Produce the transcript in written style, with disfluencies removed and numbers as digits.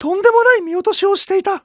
とんでもない見落としをしていた。